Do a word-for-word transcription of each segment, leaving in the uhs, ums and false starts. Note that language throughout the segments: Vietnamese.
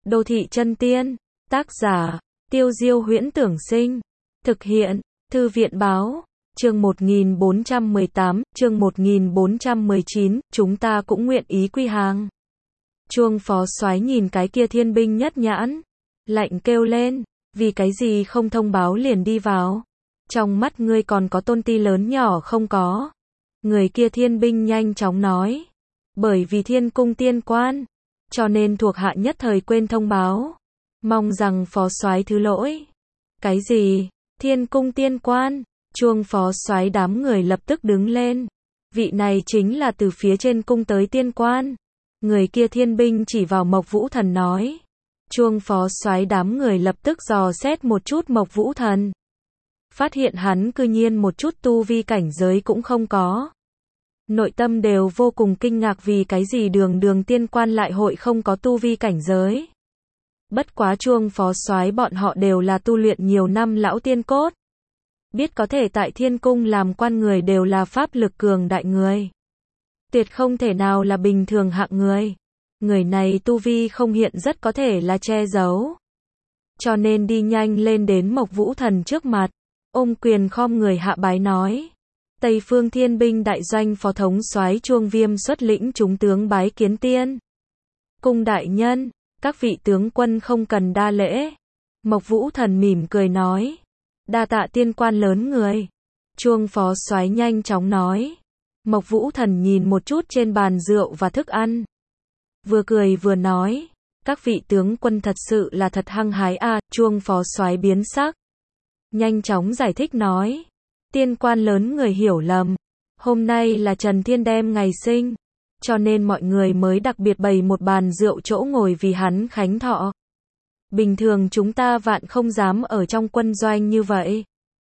Đô thị chân tiên, tác giả, Tiêu Diêu Huyễn Tưởng Sinh, thực hiện, Thư viện Báo, chương một nghìn bốn trăm mười tám, chương một nghìn bốn trăm mười chín, chúng ta cũng nguyện ý quy hàng. Chuông phó soái nhìn cái kia thiên binh nhất nhãn, lạnh kêu lên, vì cái gì không thông báo liền đi vào? Trong mắt ngươi còn có tôn ti lớn nhỏ không có? Người kia thiên binh nhanh chóng nói, bởi vì thiên cung tiên quan, cho nên thuộc hạ nhất thời quên thông báo. Mong rằng phó soái thứ lỗi. Cái gì? Thiên cung tiên quan? Chuông phó soái đám người lập tức đứng lên. Vị này chính là từ phía trên cung tới tiên quan. Người kia thiên binh chỉ vào Mộc Vũ Thần nói. Chuông phó soái đám người lập tức dò xét một chút Mộc Vũ Thần. Phát hiện hắn cư nhiên một chút tu vi cảnh giới cũng không có. Nội tâm đều vô cùng kinh ngạc vì cái gì đường đường tiên quan lại hội không có tu vi cảnh giới. Bất quá chuông phó soái bọn họ đều là tu luyện nhiều năm lão tiên cốt. Biết có thể tại thiên cung làm quan người đều là pháp lực cường đại người. Tuyệt không thể nào là bình thường hạng người. Người này tu vi không hiện rất có thể là che giấu. Cho nên đi nhanh lên đến Mộc Vũ Thần trước mặt. Ôm quyền khom người hạ bái nói. Tây Phương Thiên binh đại doanh phó thống soái Chuông Viêm xuất lĩnh chúng tướng bái kiến tiên. Cung đại nhân, các vị tướng quân không cần đa lễ. Mộc Vũ Thần mỉm cười nói. Đa tạ tiên quan lớn người. Chuông phó soái nhanh chóng nói. Mộc Vũ Thần nhìn một chút trên bàn rượu và thức ăn. Vừa cười vừa nói. Các vị tướng quân thật sự là thật hăng hái à. Chuông phó soái biến sắc. Nhanh chóng giải thích nói. Tiên quan lớn người hiểu lầm. Hôm nay là Trần Thiên đem ngày sinh. Cho nên mọi người mới đặc biệt bày một bàn rượu chỗ ngồi vì hắn khánh thọ. Bình thường chúng ta vạn không dám ở trong quân doanh như vậy.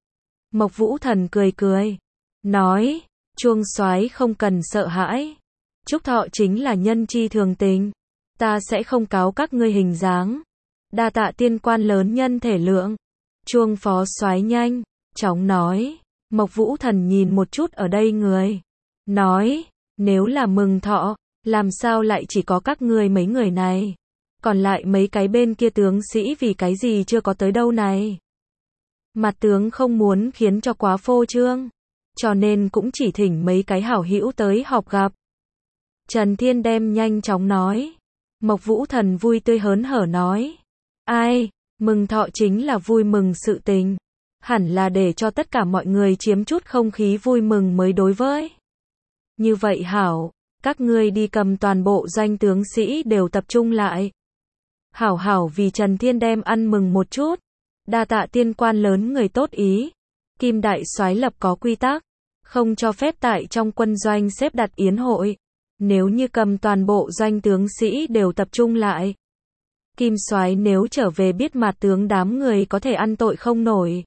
Mộc Vũ Thần cười cười. Nói, Chuông soái không cần sợ hãi. Chúc thọ chính là nhân chi thường tình. Ta sẽ không cáo các ngươi hình dáng. Đa tạ tiên quan lớn nhân thể lượng. Chuông phó soái nhanh chóng nói. Mộc Vũ Thần nhìn một chút ở đây người. Nói, nếu là mừng thọ, làm sao lại chỉ có các ngươi mấy người này? Còn lại mấy cái bên kia tướng sĩ vì cái gì chưa có tới đâu này? Mặt tướng không muốn khiến cho quá phô trương. Cho nên cũng chỉ thỉnh mấy cái hảo hữu tới họp gặp. Trần Thiên đem nhanh chóng nói. Mộc Vũ Thần vui tươi hớn hở nói. Ai, mừng thọ chính là vui mừng sự tình. Hẳn là để cho tất cả mọi người chiếm chút không khí vui mừng mới đối với. Như vậy hảo, các ngươi đi cầm toàn bộ doanh tướng sĩ đều tập trung lại. Hảo hảo vì Trần Thiên đem ăn mừng một chút. Đa tạ tiên quan lớn người tốt ý. Kim đại soái lập có quy tắc, không cho phép tại trong quân doanh xếp đặt yến hội. Nếu như cầm toàn bộ doanh tướng sĩ đều tập trung lại. Kim soái nếu trở về biết mặt tướng đám người có thể ăn tội không nổi.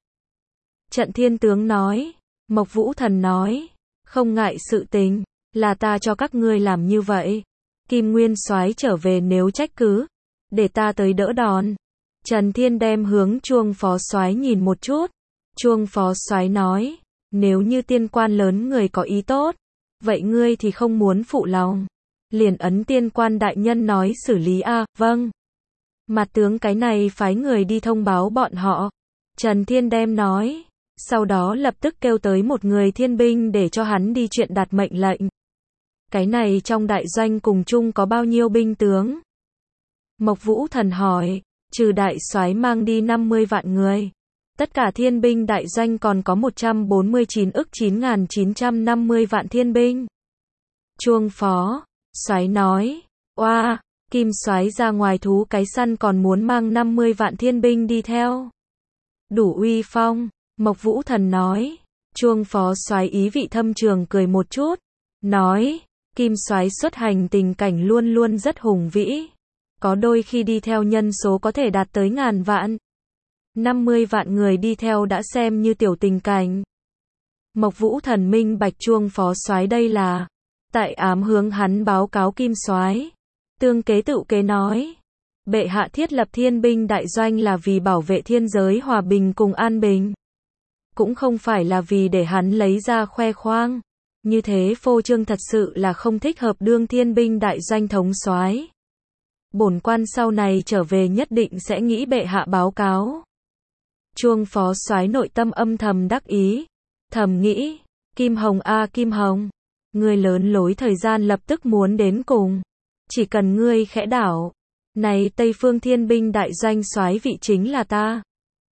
Trận Thiên tướng nói. Mộc Vũ Thần nói. Không ngại sự tình, là ta cho các ngươi làm như vậy. Kim Nguyên soái trở về nếu trách cứ, để ta tới đỡ đòn. Trần Thiên đem hướng Chuông phó soái nhìn một chút. Chuông phó soái nói. Nếu như tiên quan lớn người có ý tốt, vậy ngươi thì không muốn phụ lòng. Liền ấn tiên quan đại nhân nói xử lý a. À, vâng. Mặt tướng cái này phái người đi thông báo bọn họ. Trần Thiên đem nói. Sau đó lập tức kêu tới một người thiên binh để cho hắn đi chuyện đặt mệnh lệnh. Cái này trong đại doanh cùng chung có bao nhiêu binh tướng? Mộc Vũ Thần hỏi. Trừ đại soái mang đi năm mươi vạn người. Tất cả thiên binh đại doanh còn có một trăm bốn mươi chín ức chín nghìn chín trăm năm mươi vạn thiên binh. Chuông phó soái nói. Oa, Kim soái ra ngoài thú cái săn còn muốn mang năm mươi vạn thiên binh đi theo. Đủ uy phong. Mộc Vũ Thần nói. Chuông phó soái ý vị thâm trường cười một chút. Nói. Kim soái xuất hành tình cảnh luôn luôn rất hùng vĩ. Có đôi khi đi theo nhân số có thể đạt tới ngàn vạn. năm mươi vạn người đi theo đã xem như tiểu tình cảnh. Mộc Vũ Thần minh bạch Chuông phó soái đây là. Tại ám hướng hắn báo cáo Kim soái. Tương kế tự kế nói. Bệ hạ thiết lập thiên binh đại doanh là vì bảo vệ thiên giới hòa bình cùng an bình. Cũng không phải là vì để hắn lấy ra khoe khoang. Như thế phô trương thật sự là không thích hợp đương thiên binh đại doanh thống soái. Bổn quan sau này trở về nhất định sẽ nghĩ bệ hạ báo cáo. Chuông phó soái nội tâm âm thầm đắc ý, thầm nghĩ, Kim Hồng a Kim Hồng, ngươi lớn lối thời gian lập tức muốn đến cùng. Chỉ cần ngươi khẽ đảo, này Tây Phương Thiên binh đại doanh soái vị chính là ta.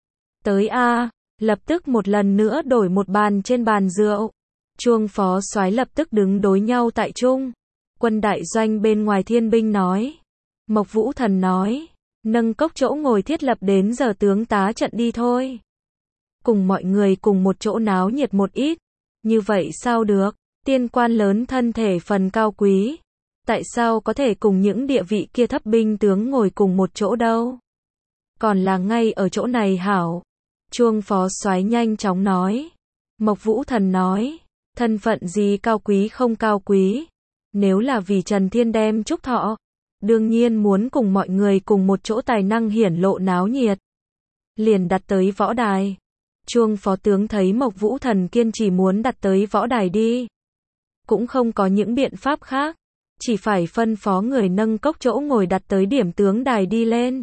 Tới a, lập tức một lần nữa đổi một bàn trên bàn rượu. Chuông phó soái lập tức đứng đối nhau tại trung. Quân đại doanh bên ngoài thiên binh nói. Mộc Vũ Thần nói, nâng cốc chỗ ngồi thiết lập đến giờ tướng tá trận đi thôi. Cùng mọi người cùng một chỗ náo nhiệt một ít. Như vậy sao được, tiên quan lớn thân thể phần cao quý. Tại sao có thể cùng những địa vị kia thấp binh tướng ngồi cùng một chỗ đâu? Còn là ngay ở chỗ này hảo. Chuông phó soái nhanh chóng nói. Mộc Vũ Thần nói, thân phận gì cao quý không cao quý. Nếu là vì Trần Thiên đem chúc thọ, đương nhiên muốn cùng mọi người cùng một chỗ tài năng hiển lộ náo nhiệt. Liền đặt tới võ đài. Chuông phó tướng thấy Mộc Vũ Thần kiên trì muốn đặt tới võ đài đi. Cũng không có những biện pháp khác. Chỉ phải phân phó người nâng cốc chỗ ngồi đặt tới điểm tướng đài đi lên.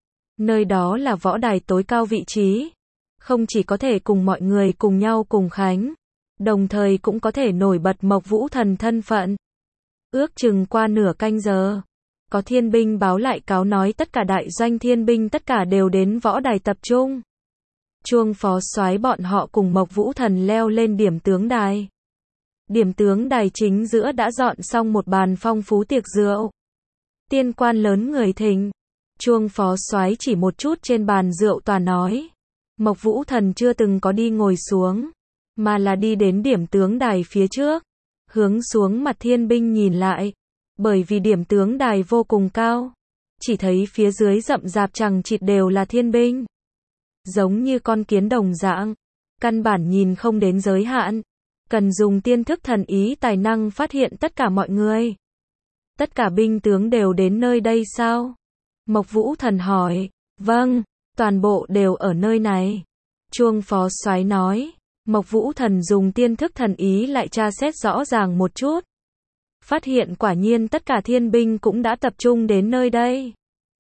Nơi đó là võ đài tối cao vị trí. Không chỉ có thể cùng mọi người cùng nhau cùng khánh. Đồng thời cũng có thể nổi bật Mộc Vũ Thần thân phận. Ước chừng qua nửa canh giờ. Có thiên binh báo lại cáo nói tất cả đại doanh thiên binh tất cả đều đến võ đài tập trung. Chuông phó soái bọn họ cùng Mộc Vũ Thần leo lên điểm tướng đài. Điểm tướng đài chính giữa đã dọn xong một bàn phong phú tiệc rượu. Tiên quan lớn người thỉnh. Chuông phó soái chỉ một chút trên bàn rượu tòa nói. Mộc Vũ Thần chưa từng có đi ngồi xuống, mà là đi đến điểm tướng đài phía trước. Hướng xuống mặt thiên binh nhìn lại. Bởi vì điểm tướng đài vô cùng cao. Chỉ thấy phía dưới rậm rạp chằng chịt đều là thiên binh. Giống như con kiến đồng dạng. Căn bản nhìn không đến giới hạn. Cần dùng tiên thức thần ý tài năng phát hiện tất cả mọi người. Tất cả binh tướng đều đến nơi đây sao? Mộc Vũ Thần hỏi. Vâng, toàn bộ đều ở nơi này. Chuông phó soái nói. Mộc Vũ Thần dùng tiên thức thần ý lại tra xét rõ ràng một chút. Phát hiện quả nhiên tất cả thiên binh cũng đã tập trung đến nơi đây.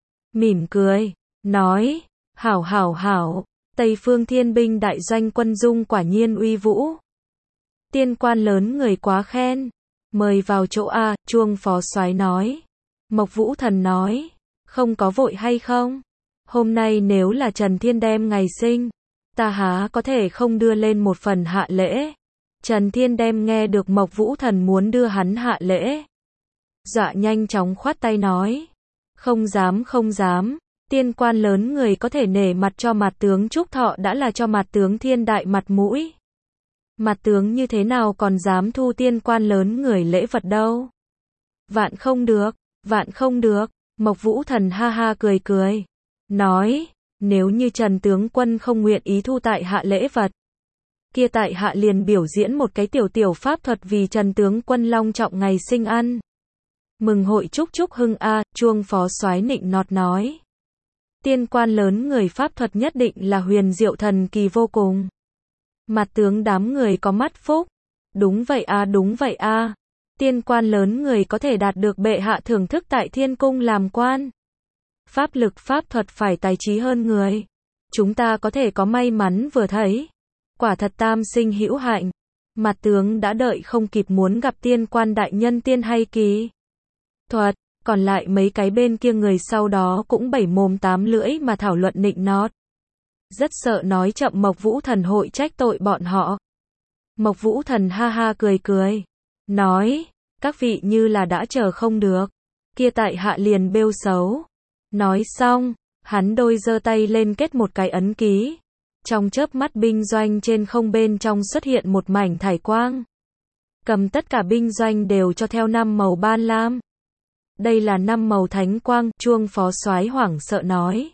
Mỉm cười, nói. Hảo hảo hảo, Tây Phương Thiên binh đại doanh quân dung quả nhiên uy vũ. Tiên quan lớn người quá khen. Mời vào chỗ A, chuông phó soái nói. Mộc Vũ Thần nói. Không có vội hay không? Hôm nay nếu là Trần Thiên đem ngày sinh, ta há có thể không đưa lên một phần hạ lễ. Trần Thiên đem nghe được Mộc Vũ Thần muốn đưa hắn hạ lễ. Dọa nhanh chóng khoát tay nói. Không dám không dám. Tiên quan lớn người có thể nể mặt cho mặt tướng chúc thọ đã là cho mặt tướng thiên đại mặt mũi. Mặt tướng như thế nào còn dám thu tiên quan lớn người lễ vật đâu. Vạn không được, vạn không được. Mộc Vũ Thần ha ha cười cười. Nói, nếu như Trần tướng quân không nguyện ý thu tại hạ lễ vật. Kia tại hạ liền biểu diễn một cái tiểu tiểu pháp thuật vì Trần tướng quân long trọng ngày sinh ăn. Mừng hội chúc chúc hưng a, chuông phó soái nịnh nọt nói. Tiên quan lớn người pháp thuật nhất định là huyền diệu thần kỳ vô cùng. Mặt tướng đám người có mắt phúc. Đúng vậy a, đúng vậy a. Tiên quan lớn người có thể đạt được bệ hạ thưởng thức tại thiên cung làm quan. Pháp lực pháp thuật phải tài trí hơn người. Chúng ta có thể có may mắn vừa thấy. Quả thật tam sinh hữu hạnh. Mặt tướng đã đợi không kịp muốn gặp tiên quan đại nhân tiên hay kỳ thuật. Còn lại mấy cái bên kia người sau đó cũng bảy mồm tám lưỡi mà thảo luận nịnh nót. Rất sợ nói chậm Mộc Vũ Thần hội trách tội bọn họ. Mộc Vũ Thần ha ha cười cười. Nói, các vị như là đã chờ không được. Kia tại hạ liền bêu xấu. Nói xong, hắn đôi giơ tay lên kết một cái ấn ký. Trong chớp mắt binh doanh trên không bên trong xuất hiện một mảnh thải quang. Cầm tất cả binh doanh đều cho theo năm màu ban lam. Đây là năm màu thánh quang, chuông phó soái hoảng sợ nói.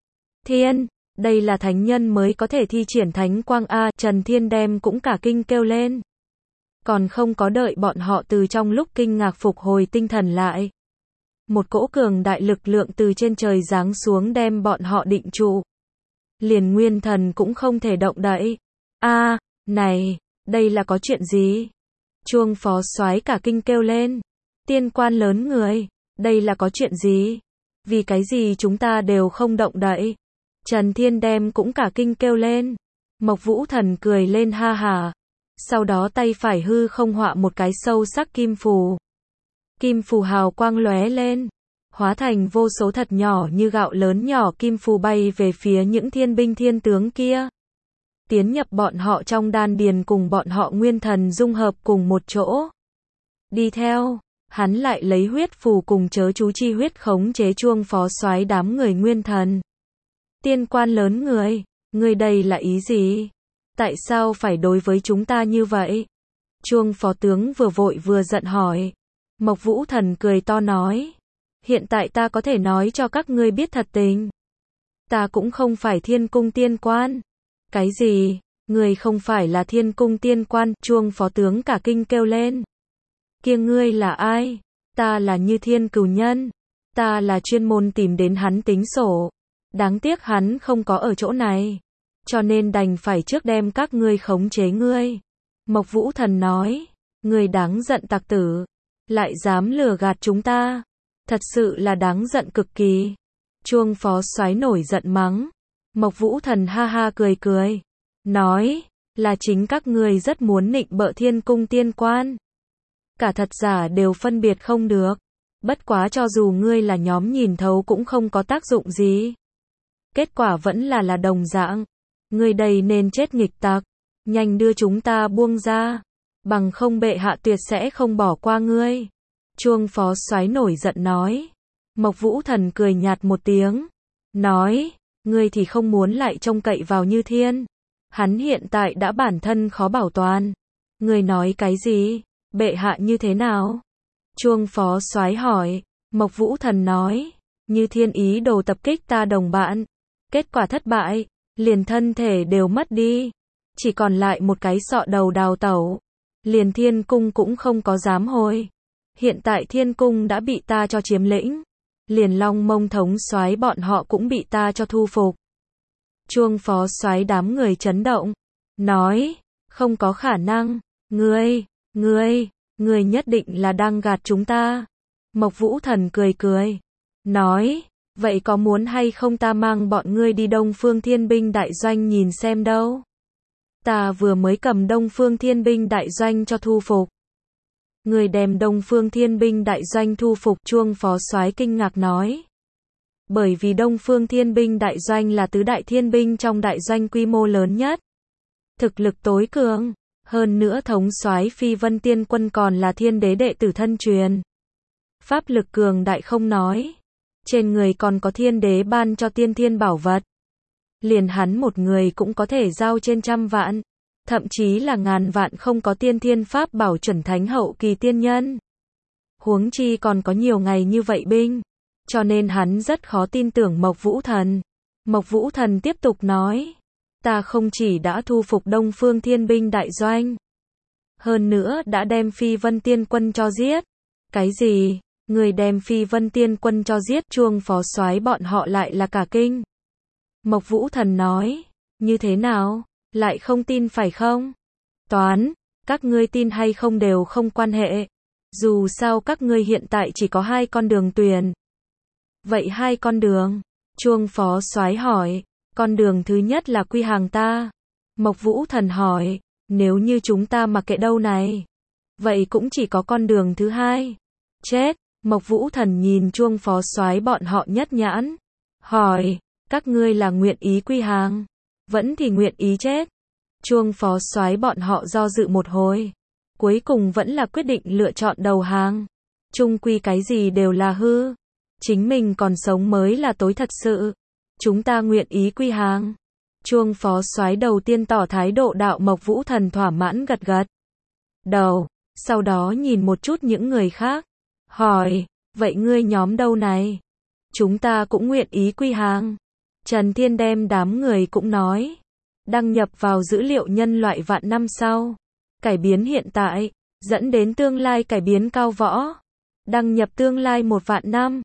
Thiên, đây là thánh nhân mới có thể thi triển thánh quang a, Trần Thiên đem cũng cả kinh kêu lên. Còn không có đợi bọn họ từ trong lúc kinh ngạc phục hồi tinh thần lại. Một cỗ cường đại lực lượng từ trên trời giáng xuống đem bọn họ định trụ. Liền nguyên thần cũng không thể động đậy. A, này, đây là có chuyện gì? Chuông phó soái cả kinh kêu lên. Tiên quan lớn người, đây là có chuyện gì? Vì cái gì chúng ta đều không động đậy? Trần Thiên đem cũng cả kinh kêu lên. Mộc Vũ Thần cười lên ha hà. Sau đó tay phải hư không họa một cái sâu sắc kim phù. Kim phù hào quang lóe lên, hóa thành vô số thật nhỏ như gạo lớn nhỏ kim phù bay về phía những thiên binh thiên tướng kia. Tiến nhập bọn họ trong đan điền cùng bọn họ nguyên thần dung hợp cùng một chỗ. Đi theo, hắn lại lấy huyết phù cùng chớ chú chi huyết khống chế chuông phó soái đám người nguyên thần. Tiên quan lớn người, người đây là ý gì? Tại sao phải đối với chúng ta như vậy? Chuông phó tướng vừa vội vừa giận hỏi. Mộc Vũ Thần cười to nói. Hiện tại ta có thể nói cho các ngươi biết thật tình. Ta cũng không phải thiên cung tiên quan. Cái gì? Ngươi không phải là thiên cung tiên quan? Chuông phó tướng cả kinh kêu lên. Kia ngươi là ai? Ta là Như Thiên cửu nhân. Ta là chuyên môn tìm đến hắn tính sổ. Đáng tiếc hắn không có ở chỗ này. Cho nên đành phải trước đem các ngươi khống chế ngươi. Mộc Vũ Thần nói. Ngươi đáng giận tặc tử. Lại dám lừa gạt chúng ta. Thật sự là đáng giận cực kỳ. Chuông phó soái nổi giận mắng. Mộc Vũ Thần ha ha cười cười. Nói. Là chính các ngươi rất muốn nịnh bợ thiên cung tiên quan. Cả thật giả đều phân biệt không được. Bất quá cho dù ngươi là nhóm nhìn thấu cũng không có tác dụng gì. Kết quả vẫn là là đồng dạng. Ngươi đây nên chết nghịch tặc. Nhanh đưa chúng ta buông ra. Bằng không bệ hạ tuyệt sẽ không bỏ qua ngươi. Chuông phó soái nổi giận nói. Mộc Vũ Thần cười nhạt một tiếng. Nói. Ngươi thì không muốn lại trông cậy vào Như Thiên. Hắn hiện tại đã bản thân khó bảo toàn. Ngươi nói cái gì? Bệ hạ như thế nào? Chuông phó soái hỏi. Mộc Vũ Thần nói. Như Thiên ý đồ tập kích ta đồng bạn. Kết quả thất bại. Liền thân thể đều mất đi. Chỉ còn lại một cái sọ đầu đào tẩu. Liền thiên cung cũng không có dám hồi. Hiện tại thiên cung đã bị ta cho chiếm lĩnh. Liền Long Mông thống soái bọn họ cũng bị ta cho thu phục. Chuông phó soái đám người chấn động. Nói. Không có khả năng. Ngươi, ngươi, ngươi nhất định là đang gạt chúng ta. Mộc Vũ Thần cười cười. Nói. Vậy có muốn hay không ta mang bọn ngươi đi Đông Phương Thiên Binh Đại Doanh nhìn xem đâu? Ta vừa mới cầm Đông Phương Thiên Binh Đại Doanh cho thu phục. Người đem Đông Phương Thiên Binh Đại Doanh thu phục? Chuông phó soái kinh ngạc nói. Bởi vì Đông Phương Thiên Binh Đại Doanh là tứ đại thiên binh trong đại doanh quy mô lớn nhất. Thực lực tối cường. Hơn nữa thống soái Phi Vân Tiên Quân còn là thiên đế đệ tử thân truyền. Pháp lực cường đại không nói. Trên người còn có thiên đế ban cho tiên thiên bảo vật. Liền hắn một người cũng có thể giao trên trăm vạn. Thậm chí là ngàn vạn không có tiên thiên pháp bảo chuẩn thánh hậu kỳ tiên nhân. Huống chi còn có nhiều ngày như vậy binh. Cho nên hắn rất khó tin tưởng Mộc Vũ Thần. Mộc Vũ Thần tiếp tục nói. Ta không chỉ đã thu phục Đông Phương Thiên Binh Đại Doanh. Hơn nữa đã đem Phi Vân Tiên Quân cho giết. Cái gì? Người đem Phi Vân Tiên Quân cho giết? Chuông phó soái bọn họ lại là cả kinh. Mộc Vũ Thần nói. Như thế nào? Lại không tin phải không? Toán. Các ngươi tin hay không đều không quan hệ. Dù sao các ngươi hiện tại chỉ có hai con đường tuyển. Vậy hai con đường? Chuông phó soái hỏi. Con đường thứ nhất là quy hàng ta. Mộc Vũ Thần hỏi. Nếu như chúng ta mặc kệ đâu này. Vậy cũng chỉ có con đường thứ hai. Chết. Mộc Vũ Thần nhìn chuông phó soái bọn họ nhất nhãn. Hỏi. Các ngươi là nguyện ý quy hàng. Vẫn thì nguyện ý chết. Chuông phó soái bọn họ do dự một hồi. Cuối cùng vẫn là quyết định lựa chọn đầu hàng. Chung quy cái gì đều là hư. Chính mình còn sống mới là tối thật sự. Chúng ta nguyện ý quy hàng. Chuông phó soái đầu tiên tỏ thái độ đạo. Mộc Vũ Thần thỏa mãn gật gật đầu. Sau đó nhìn một chút những người khác. Hỏi. Vậy ngươi nhóm đâu này? Chúng ta cũng nguyện ý quy hàng. Trần Thiên đem đám người cũng nói. Đăng nhập vào dữ liệu nhân loại vạn năm sau. Cải biến hiện tại. Dẫn đến tương lai cải biến cao võ. Đăng nhập tương lai một vạn năm.